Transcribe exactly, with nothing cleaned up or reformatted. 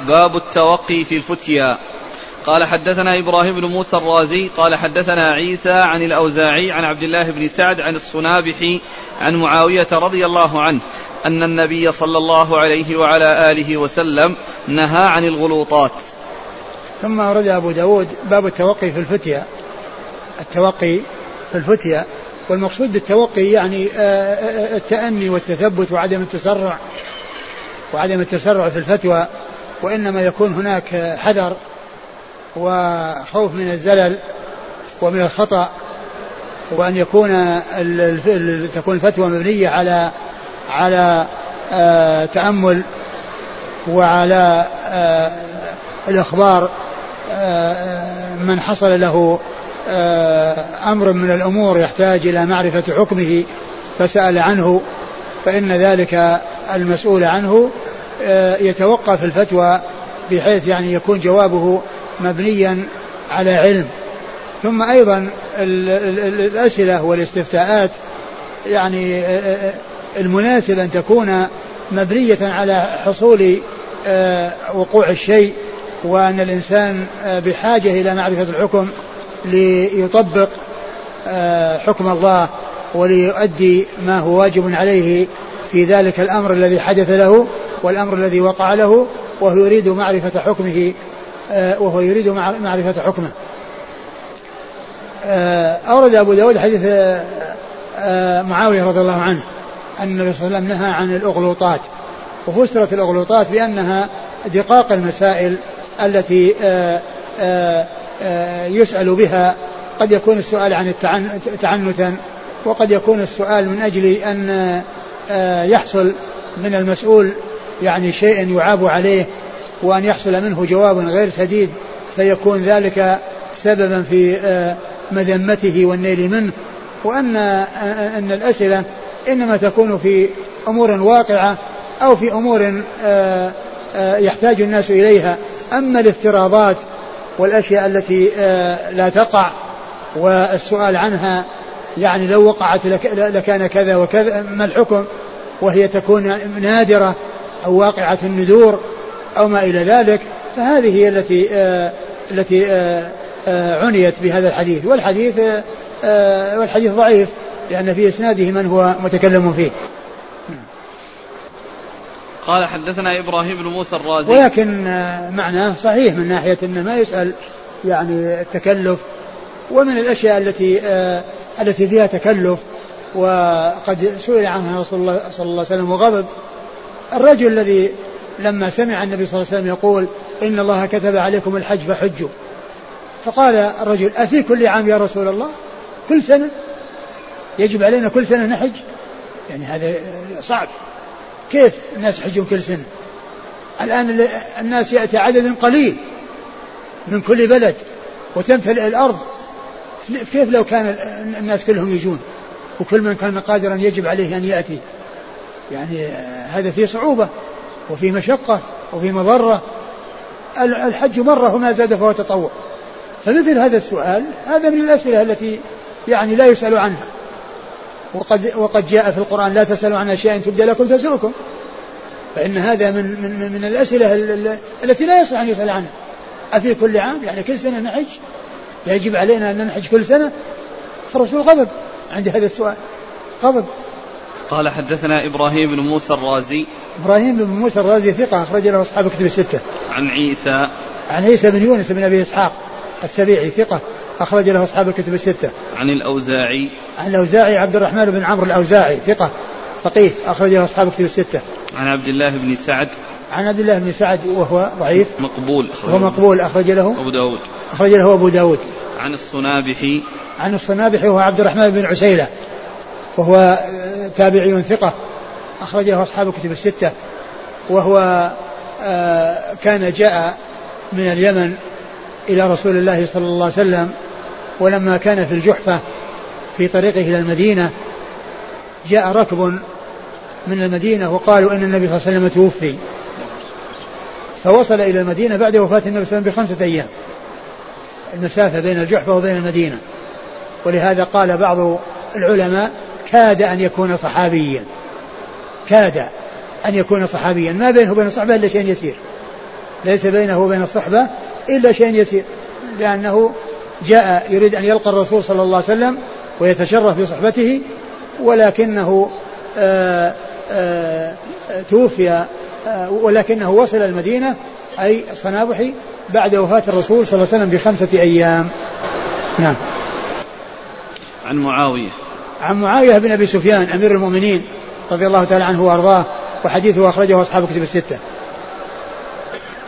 باب التوقي في الفتيا. قال حدثنا إبراهيم بن موسى الرازي قال حدثنا عيسى عن الأوزاعي عن عبد الله بن سعد عن الصنابحي عن معاوية رضي الله عنه أن النبي صلى الله عليه وعلى آله وسلم نهى عن الغلوطات. ثم أورد أبو داود باب التوقي في الفتيا. التوقي في الفتيا، والمقصود بالتوقي يعني التأني والتثبت وعدم التسرع وعدم التسرع في الفتوى، وإنما يكون هناك حذر وخوف من الزلل ومن الخطأ، وأن يكون تكون الفتوى مبنية على على تأمل وعلى الإخبار من حصل له أمر من الأمور يحتاج إلى معرفة حكمه فسأل عنه، فإن ذلك المسؤول عنه يتوقف في الفتوى بحيث يعني يكون جوابه مبنيا على علم. ثم أيضا الأسئلة والاستفتاءات يعني المناسب أن تكون مبنية على حصول وقوع الشيء، وأن الإنسان بحاجة إلى معرفة الحكم ليطبق حكم الله وليؤدي ما هو واجب عليه في ذلك الأمر الذي حدث له والأمر الذي وقع له، وهو يريد معرفة حكمه وهو يريد معرفة حكمه. أورد أبو داود حديث معاوية رضي الله عنه أن النبي صلى الله عليه وسلم نهى عن الأغلوطات، وفسرت الأغلوطات بأنها دقاق المسائل التي يسأل بها. قد يكون السؤال عن تعنتا، وقد يكون السؤال من أجل أن يحصل من المسؤول يعني شيء يعاب عليه، وأن يحصل منه جواب غير سديد فيكون ذلك سببا في مذمته والنيل منه. وأن أن الأسئلة إنما تكون في أمور واقعة أو في أمور يحتاج الناس إليها. أما الافتراضات والأشياء التي لا تقع والسؤال عنها يعني لو وقعت لكان كذا وكذا ما الحكم، وهي تكون نادرة أو واقعة الندور أو ما إلى ذلك، فهذه هي التي التي عنيت بهذا الحديث. والحديث والحديث ضعيف لأن في إسناده من هو متكلم فيه. قال حدثنا إبراهيم بن موسى الرازي، ولكن معناه صحيح من ناحية أن ما يسأل يعني التكلف، ومن الأشياء التي التي فيها تكلف وقد سئل عنها رسول الله صلى الله عليه وسلم وغضب. الرجل الذي لما سمع النبي صلى الله عليه وسلم يقول إن الله كتب عليكم الحج فحجوا، فقال الرجل أفي كل عام يا رسول الله؟ كل سنة يجب علينا كل سنة نحج؟ يعني هذا صعب، كيف الناس يحجون كل سنة؟ الآن الناس يأتي عدد قليل من كل بلد وتمتلئ الأرض، كيف لو كان الناس كلهم يجون وكل من كان قادرا يجب عليه أن يأتي؟ يعني هذا فيه صعوبة وفيه مشقة وفيه مضرة. الحج مرة وما زاد فهو تطوع. فمثل هذا السؤال هذا من الأسئلة التي يعني لا يسأل عنها، وقد, وقد جاء في القرآن لا تسألوا عن أشياء تبدى لكم تسؤكم، فإن هذا من, من, من الأسئلة التي لا يصح أن يسأل عنها. أفي كل عام يعني كل سنة نحج؟ يجب علينا أن نحج كل سنة؟ فالرسول غضب عند هذا السؤال، غضب. قال حدثنا إبراهيم بن موسى الرازي. إبراهيم بن موسى الرازي ثقة أخرج له أصحاب الكتب الستة. عن عيسى عن عيسى بن يونس بن أبي إسحاق السبيعي ثقة أخرج له أصحاب الكتب الستة. عن الأوزاعي عن الأوزاعي عبد الرحمن بن عمرو الأوزاعي ثقة فقيه أخرج له أصحاب الكتب الستة. عن عبد الله بن سعد عن عبد الله بن سعد وهو ضعيف مقبول وهو مقبول أخرج له أبو داود أخرج له أبو داود. عن الصنابحي عن الصنابحي وهو عبد الرحمن بن عسيلة وهو تابعي ثقة أخرج له أصحاب الكتب الستة، وهو كان جاء من اليمن إلى رسول الله صلى الله عليه وسلم، ولما كان في الجحفة في طريقه إلى المدينة جاء ركب من المدينة وقالوا إن النبي صلى الله عليه وسلم توفي، فوصل إلى المدينة بعد وفاة النبي صلى الله عليه وسلم بخمسة أيام، المسافة بين الجحفة وبين المدينة. ولهذا قال بعض العلماء كاد أن يكون صحابيا، كاد أن يكون صحابيا، ما بينه وبين الصحابة إلا شيء يسير، ليس بينه وبين الصحبة إلا شيء يسير، لأنه جاء يريد أن يلقى الرسول صلى الله عليه وسلم ويتشرف بصحبته، ولكنه آآ آآ توفي، ولكنه وصل المدينة أي الصنابحي بعد وفاة الرسول صلى الله عليه وسلم بخمسة أيام. نعم. عن معاوية عن معاوية بن أبي سفيان أمير المؤمنين رضي الله تعالى عنه وأرضاه، وحديثه أخرجه أصحاب كتب الستة.